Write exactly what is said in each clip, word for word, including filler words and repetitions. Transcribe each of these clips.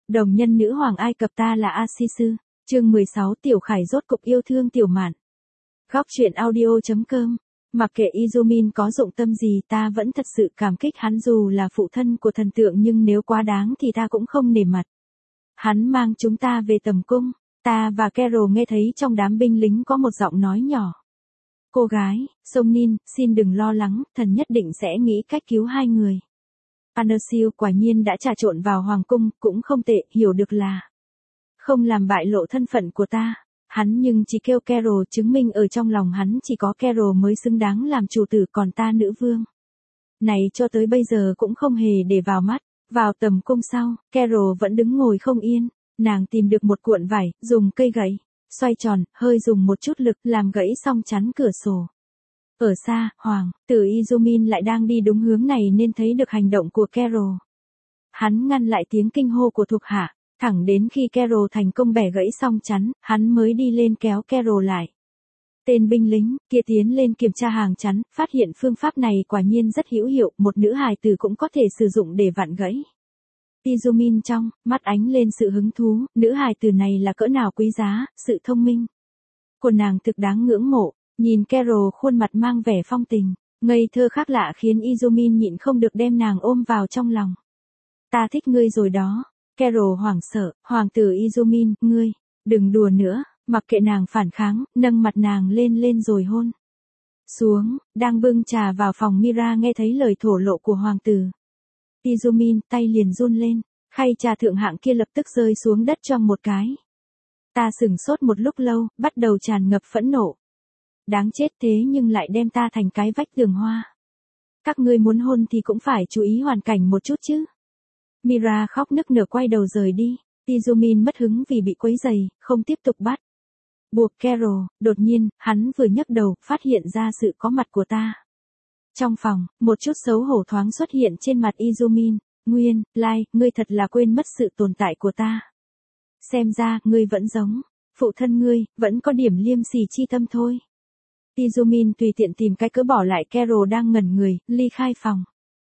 Đồng nhân nữ hoàng Ai Cập ta là A-si-sư, chương mười sáu Tiểu Khải rốt cục yêu thương Tiểu Mạn. Góc truyện audio.com. Mặc kệ Izumin có dụng tâm gì ta vẫn thật sự cảm kích hắn, dù là phụ thân của thần tượng nhưng nếu quá đáng thì ta cũng không nể mặt. Hắn mang chúng ta về tầm cung, ta và Carol nghe thấy trong đám binh lính có một giọng nói nhỏ. Cô gái, Song Nin, xin đừng lo lắng, thần nhất định sẽ nghĩ cách cứu hai người. Anersil quả nhiên đã trà trộn vào hoàng cung, cũng không tệ, hiểu được là không làm bại lộ thân phận của ta. Hắn nhưng chỉ kêu Carol chứng minh ở trong lòng hắn chỉ có Carol mới xứng đáng làm chủ tử, còn ta nữ vương này cho tới bây giờ cũng không hề để vào mắt. Vào tầm cung sau, Carol vẫn đứng ngồi không yên, nàng tìm được một cuộn vải, dùng cây gậy xoay tròn, hơi dùng một chút lực làm gãy xong chắn cửa sổ. Ở xa, hoàng tử Izumin lại đang đi đúng hướng này nên thấy được hành động của Carol. Hắn ngăn lại tiếng kinh hô của thuộc hạ, thẳng đến khi Carol thành công bẻ gãy xong chắn, hắn mới đi lên kéo Carol lại. Tên binh lính kia tiến lên kiểm tra hàng chắn, phát hiện phương pháp này quả nhiên rất hữu hiệu, một nữ hài tử cũng có thể sử dụng để vặn gãy. Izumin trong mắt ánh lên sự hứng thú, nữ hài tử này là cỡ nào quý giá, sự thông minh của nàng thực đáng ngưỡng mộ. Nhìn Carol khuôn mặt mang vẻ phong tình, ngây thơ khác lạ khiến Izumin nhịn không được đem nàng ôm vào trong lòng. Ta thích ngươi rồi đó. Carol hoảng sợ, hoàng tử Izumin, ngươi, đừng đùa nữa, mặc kệ nàng phản kháng, nâng mặt nàng lên lên rồi hôn xuống. Đang bưng trà vào phòng Mira nghe thấy lời thổ lộ của hoàng tử Izumin, tay liền run lên, khay trà thượng hạng kia lập tức rơi xuống đất choang một cái. Ta sửng sốt một lúc lâu, bắt đầu tràn ngập phẫn nộ. Đáng chết, thế nhưng lại đem ta thành cái vách tường hoa. Các ngươi muốn hôn thì cũng phải chú ý hoàn cảnh một chút chứ. Mira khóc nức nở quay đầu rời đi. Izumin mất hứng vì bị quấy rầy, không tiếp tục bắt buộc Carol. Đột nhiên, hắn vừa nhấc đầu, phát hiện ra sự có mặt của ta. Trong phòng, một chút xấu hổ thoáng xuất hiện trên mặt Izumin. Nguyên lai, like, ngươi thật là quên mất sự tồn tại của ta. Xem ra, ngươi vẫn giống phụ thân ngươi, vẫn có điểm liêm sỉ chi tâm thôi. Izumin tùy tiện tìm cái cớ bỏ lại Carol đang ngẩn người, ly khai phòng.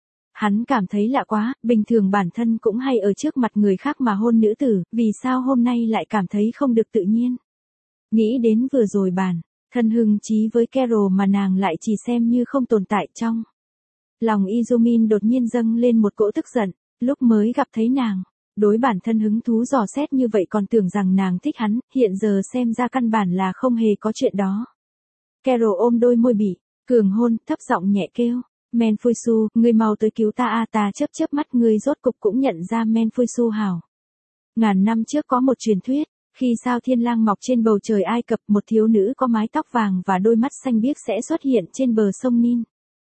Hắn cảm thấy lạ quá, bình thường bản thân cũng hay ở trước mặt người khác mà hôn nữ tử, vì sao hôm nay lại cảm thấy không được tự nhiên. Nghĩ đến vừa rồi bản thân hưng chí với Carol mà nàng lại chỉ xem như không tồn tại trong lòng Izumin đột nhiên dâng lên một cỗ tức giận. Lúc mới gặp thấy nàng đối bản thân hứng thú dò xét như vậy còn tưởng rằng nàng thích hắn, hiện giờ xem ra căn bản là không hề có chuyện đó. Carol ôm đôi môi bị cường hôn, thấp giọng nhẹ kêu, Menfuisu, ngươi mau tới cứu ta a. Ta chớp chớp mắt, ngươi rốt cục cũng nhận ra Menfuisu hảo. Ngàn năm trước có một truyền thuyết, khi sao thiên lang mọc trên bầu trời Ai Cập, một thiếu nữ có mái tóc vàng và đôi mắt xanh biếc sẽ xuất hiện trên bờ sông Nin.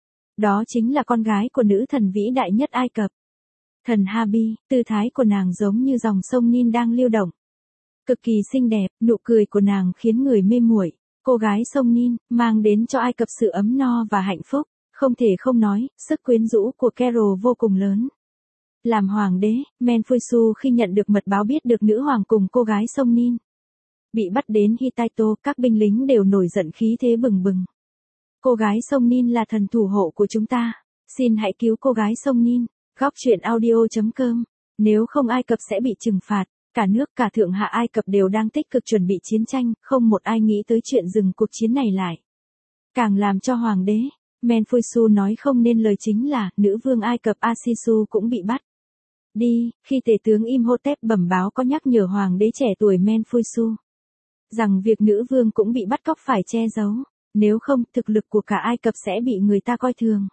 Đó chính là con gái của nữ thần vĩ đại nhất Ai Cập, thần Habi. Tư thái của nàng giống như dòng sông Nin đang lưu động, cực kỳ xinh đẹp, nụ cười của nàng khiến người mê muội. Cô gái sông Nin mang đến cho Ai Cập sự ấm no và hạnh phúc, không thể không nói, sức quyến rũ của Carol vô cùng lớn. Làm hoàng đế, Menfuisu khi nhận được mật báo biết được nữ hoàng cùng cô gái sông Nin bị bắt đến Hittito, các binh lính đều nổi giận, khí thế bừng bừng. Cô gái sông Nin là thần thủ hộ của chúng ta, xin hãy cứu cô gái sông Nin. Góc truyện audio.com. Nếu không Ai Cập sẽ bị trừng phạt. Cả nước, cả thượng hạ Ai Cập đều đang tích cực chuẩn bị chiến tranh, không một ai nghĩ tới chuyện dừng cuộc chiến này lại. Càng làm cho hoàng đế Menfuisu nói không nên lời chính là, nữ vương Ai Cập A-si-su cũng bị bắt đi. Khi tể tướng Imhotep bẩm báo có nhắc nhở hoàng đế trẻ tuổi Menfuisu rằng việc nữ vương cũng bị bắt cóc phải che giấu, nếu không, thực lực của cả Ai Cập sẽ bị người ta coi thường.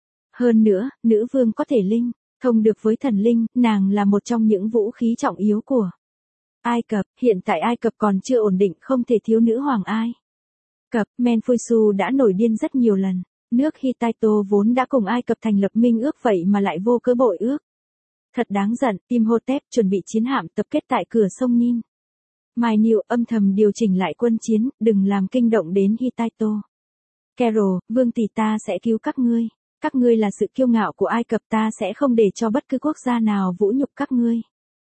Hơn nữa, nữ vương có thể linh thông được với thần linh, nàng là một trong những vũ khí trọng yếu của Ai Cập. Hiện tại Ai Cập còn chưa ổn định, không thể thiếu nữ hoàng Ai Cập. Menfuisu đã nổi điên rất nhiều lần. Nước Hittito vốn đã cùng Ai Cập thành lập minh ước, vậy mà lại vô cớ bội ước. Thật đáng giận. Imhotep chuẩn bị chiến hạm tập kết tại cửa sông Nin. Mai Niu âm thầm điều chỉnh lại quân chiến, đừng làm kinh động đến Hittito. Carol, vương tỷ, ta sẽ cứu các ngươi. Các ngươi là sự kiêu ngạo của Ai Cập, ta sẽ không để cho bất cứ quốc gia nào vũ nhục các ngươi.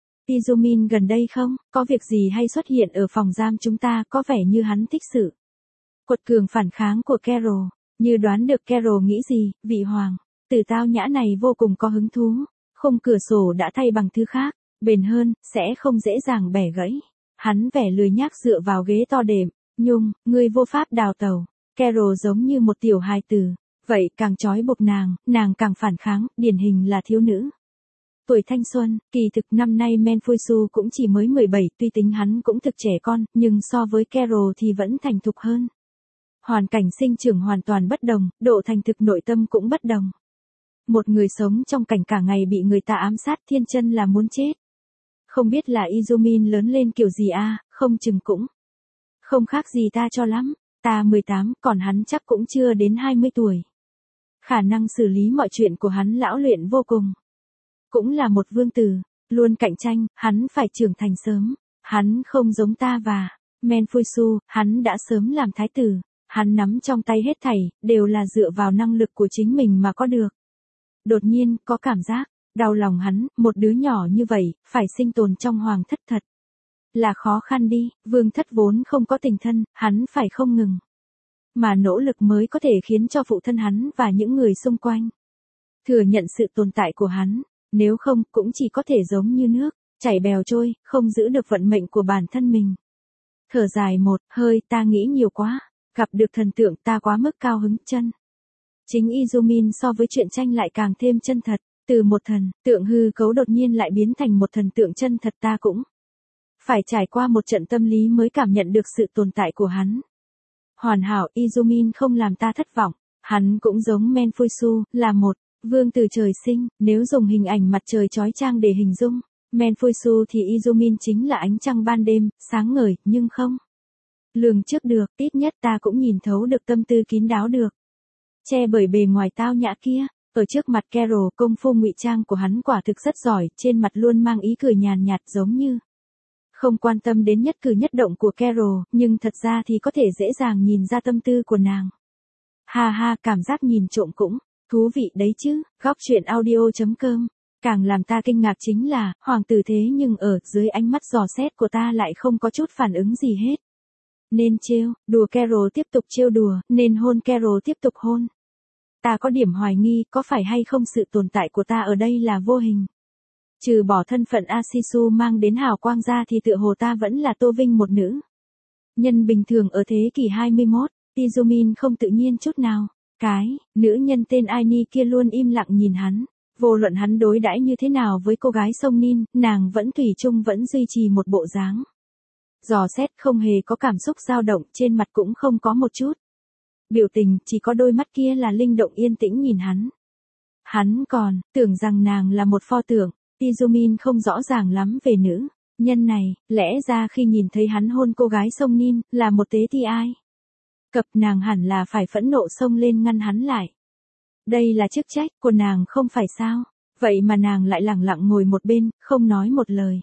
Izumin gần đây không có việc gì hay xuất hiện ở phòng giam chúng ta, có vẻ như hắn thích sự quật cường phản kháng của Carol. Như đoán được Carol nghĩ gì, vị hoàng tử tao nhã này vô cùng có hứng thú. Khung cửa sổ đã thay bằng thứ khác, bền hơn, sẽ không dễ dàng bẻ gãy. Hắn vẻ lười nhác dựa vào ghế to đệm, Nhung, ngươi vô pháp đào tẩu. Carol giống như một tiểu hài tử, vậy càng trói buộc nàng, nàng càng phản kháng, điển hình là thiếu nữ. Tuổi thanh xuân, kỳ thực năm nay Menfuisu cũng chỉ mới mười bảy, tuy tính hắn cũng thực trẻ con, nhưng so với Carol thì vẫn thành thục hơn. Hoàn cảnh sinh trưởng hoàn toàn bất đồng, độ thành thực nội tâm cũng bất đồng. Một người sống trong cảnh cả ngày bị người ta ám sát thiên chân là muốn chết. Không biết là Izumin lớn lên kiểu gì a, à, không chừng cũng không khác gì ta cho lắm, ta mười tám, còn hắn chắc cũng chưa đến hai mươi tuổi. Khả năng xử lý mọi chuyện của hắn lão luyện vô cùng. Cũng là một vương tử, luôn cạnh tranh, hắn phải trưởng thành sớm. Hắn không giống ta và Menfuisu, hắn đã sớm làm thái tử. Hắn nắm trong tay hết thảy, đều là dựa vào năng lực của chính mình mà có được. Đột nhiên, có cảm giác, đau lòng hắn, một đứa nhỏ như vậy, phải sinh tồn trong hoàng thất thật. Là khó khăn đi, vương thất vốn không có tình thân, hắn phải không ngừng. Mà nỗ lực mới có thể khiến cho phụ thân hắn và những người xung quanh thừa nhận sự tồn tại của hắn, nếu không cũng chỉ có thể giống như nước, chảy bèo trôi, không giữ được vận mệnh của bản thân mình. Thở dài một hơi, ta nghĩ nhiều quá, gặp được thần tượng ta quá mức cao hứng chân. Chính Izumin so với chuyện tranh lại càng thêm chân thật, từ một thần tượng hư cấu đột nhiên lại biến thành một thần tượng chân thật, ta cũng phải trải qua một trận tâm lý mới cảm nhận được sự tồn tại của hắn. Hoàn hảo, Izumin không làm ta thất vọng, hắn cũng giống Menfuisu, là một vương tử trời sinh, nếu dùng hình ảnh mặt trời chói chang để hình dung, Menfuisu thì Izumin chính là ánh trăng ban đêm, sáng ngời, nhưng không lường trước được, ít nhất ta cũng nhìn thấu được tâm tư kín đáo được. Che bởi bề ngoài tao nhã kia, ở trước mặt Carol công phu ngụy trang của hắn quả thực rất giỏi, trên mặt luôn mang ý cười nhàn nhạt giống như không quan tâm đến nhất cử nhất động của Carol, nhưng thật ra thì có thể dễ dàng nhìn ra tâm tư của nàng. Ha ha, cảm giác nhìn trộm cũng thú vị đấy chứ, góc truyện audio chấm com. Càng làm ta kinh ngạc chính là, hoàng tử thế nhưng ở dưới ánh mắt dò xét của ta lại không có chút phản ứng gì hết. Nên trêu, đùa Carol tiếp tục trêu đùa, nên hôn Carol tiếp tục hôn. Ta có điểm hoài nghi, có phải hay không sự tồn tại của ta ở đây là vô hình. Trừ bỏ thân phận Asisu mang đến hào quang ra thì tựa hồ ta vẫn là tô vinh một nữ nhân bình thường ở thế kỷ hai mươi mốt, Izumin không tự nhiên chút nào. Cái, nữ nhân tên Aini kia luôn im lặng nhìn hắn. Vô luận hắn đối đãi như thế nào với cô gái sông Nin, nàng vẫn thủy chung vẫn duy trì một bộ dáng dò xét, không hề có cảm xúc dao động, trên mặt cũng không có một chút biểu tình, chỉ có đôi mắt kia là linh động yên tĩnh nhìn hắn. Hắn còn tưởng rằng nàng là một pho tượng. Izumin không rõ ràng lắm về nữ nhân này, lẽ ra khi nhìn thấy hắn hôn cô gái sông Nin, là một tế thi ai cập, nàng hẳn là phải phẫn nộ xông lên ngăn hắn lại. Đây là chức trách của nàng không phải sao, vậy mà nàng lại lẳng lặng ngồi một bên, không nói một lời.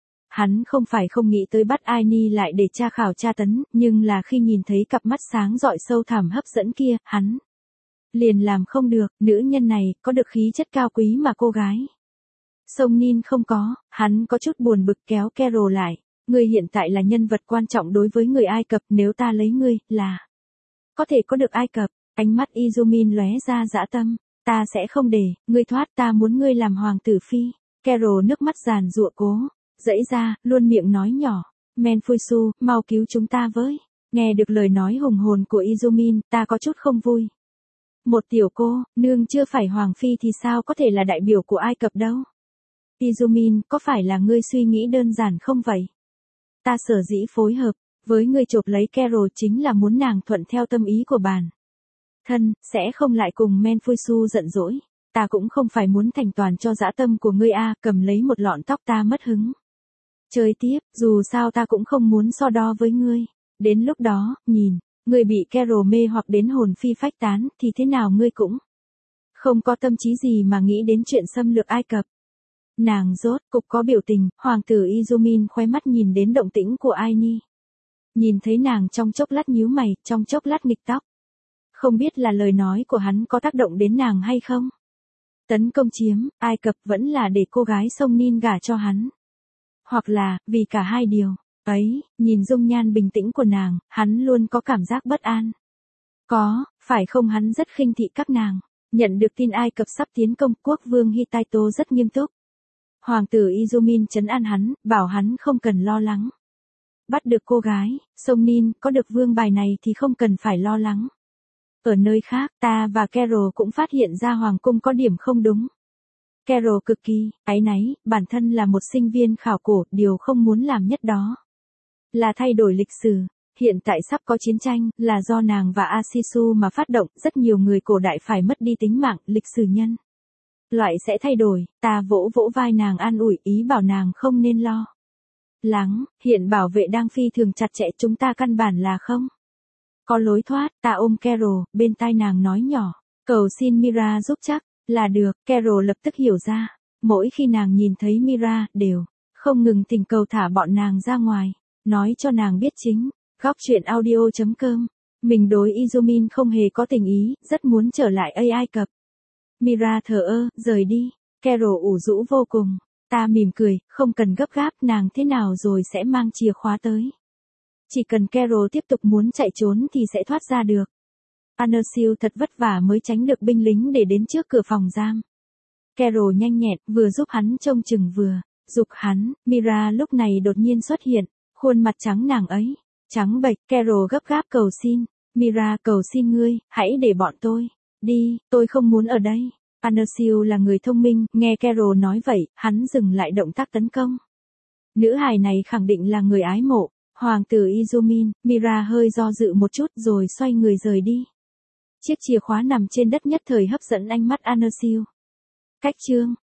Hắn không phải không nghĩ tới bắt Aini lại để tra khảo tra tấn, nhưng là khi nhìn thấy cặp mắt sáng rọi sâu thẳm hấp dẫn kia, hắn liền làm không được, nữ nhân này có được khí chất cao quý mà cô gái sông Nin không có. Hắn có chút buồn bực kéo Carol lại. Ngươi hiện tại là nhân vật quan trọng đối với người Ai Cập, nếu ta lấy ngươi, là có thể có được Ai Cập. Ánh mắt Izumin lóe ra dã tâm. Ta sẽ không để ngươi thoát, ta muốn ngươi làm hoàng tử phi. Carol nước mắt giàn giụa cố dãy ra, luôn miệng nói nhỏ. Menfuisu, mau cứu chúng ta với. Nghe được lời nói hùng hồn của Izumin, ta có chút không vui. Một tiểu cô, nương chưa phải hoàng phi thì sao có thể là đại biểu của Ai Cập đâu. Izumin, có phải là ngươi suy nghĩ đơn giản không vậy? Ta sở dĩ phối hợp với ngươi chộp lấy Carol chính là muốn nàng thuận theo tâm ý của bản thân, sẽ không lại cùng Menfuisu giận dỗi. Ta cũng không phải muốn thành toàn cho dã tâm của ngươi a, cầm lấy một lọn tóc ta mất hứng. Chơi tiếp, dù sao ta cũng không muốn so đo với ngươi. Đến lúc đó, nhìn, ngươi bị Carol mê hoặc đến hồn phi phách tán, thì thế nào ngươi cũng không có tâm trí gì mà nghĩ đến chuyện xâm lược Ai Cập. Nàng rốt cục có biểu tình, hoàng tử Izumin khóe mắt nhìn đến động tĩnh của Aini. Nhìn thấy nàng trong chốc lát nhíu mày, trong chốc lát nghịch tóc. Không biết là lời nói của hắn có tác động đến nàng hay không? Tấn công chiếm Ai Cập vẫn là để cô gái sông Nin gả cho hắn. Hoặc là, vì cả hai điều. Ấy, nhìn dung nhan bình tĩnh của nàng, hắn luôn có cảm giác bất an. Có, phải không hắn rất khinh thị các nàng. Nhận được tin Ai Cập sắp tiến công, quốc vương Hittito rất nghiêm túc. Hoàng tử Izumin trấn an hắn, bảo hắn không cần lo lắng. Bắt được cô gái, Song Nin, có được vương bài này thì không cần phải lo lắng. Ở nơi khác, ta và Carol cũng phát hiện ra hoàng cung có điểm không đúng. Carol cực kỳ áy náy, bản thân là một sinh viên khảo cổ, điều không muốn làm nhất đó là thay đổi lịch sử. Hiện tại sắp có chiến tranh, là do nàng và Asisu mà phát động, rất nhiều người cổ đại phải mất đi tính mạng, lịch sử nhân loại sẽ thay đổi. Ta vỗ vỗ vai nàng an ủi, ý bảo nàng không nên lo lắng, hiện bảo vệ đang phi thường chặt chẽ, chúng ta căn bản là không có lối thoát. Ta ôm Carol, bên tai nàng nói nhỏ, cầu xin Mira giúp chắc là được. Carol lập tức hiểu ra, mỗi khi nàng nhìn thấy Mira, đều không ngừng tình cầu thả bọn nàng ra ngoài, nói cho nàng biết chính. Góc truyện audio chấm com. Mình đối Izumin không hề có tình ý, rất muốn trở lại Ai Cập. Mira thờ ơ, rời đi. Carol ủ rũ vô cùng. Ta mỉm cười, không cần gấp gáp, nàng thế nào rồi sẽ mang chìa khóa tới. Chỉ cần Carol tiếp tục muốn chạy trốn thì sẽ thoát ra được. Anersil thật vất vả mới tránh được binh lính để đến trước cửa phòng giam. Carol nhanh nhẹn, vừa giúp hắn trông chừng vừa giục hắn. Mira lúc này đột nhiên xuất hiện, khuôn mặt trắng nàng ấy trắng bệch. Carol gấp gáp cầu xin, Mira cầu xin ngươi, hãy để bọn tôi đi, tôi không muốn ở đây. Anersil là người thông minh, nghe Carol nói vậy, hắn dừng lại động tác tấn công. Nữ hài này khẳng định là người ái mộ hoàng tử Izumin. Mira hơi do dự một chút rồi xoay người rời đi. Chiếc chìa khóa nằm trên đất nhất thời hấp dẫn ánh mắt Anersil. Cách chương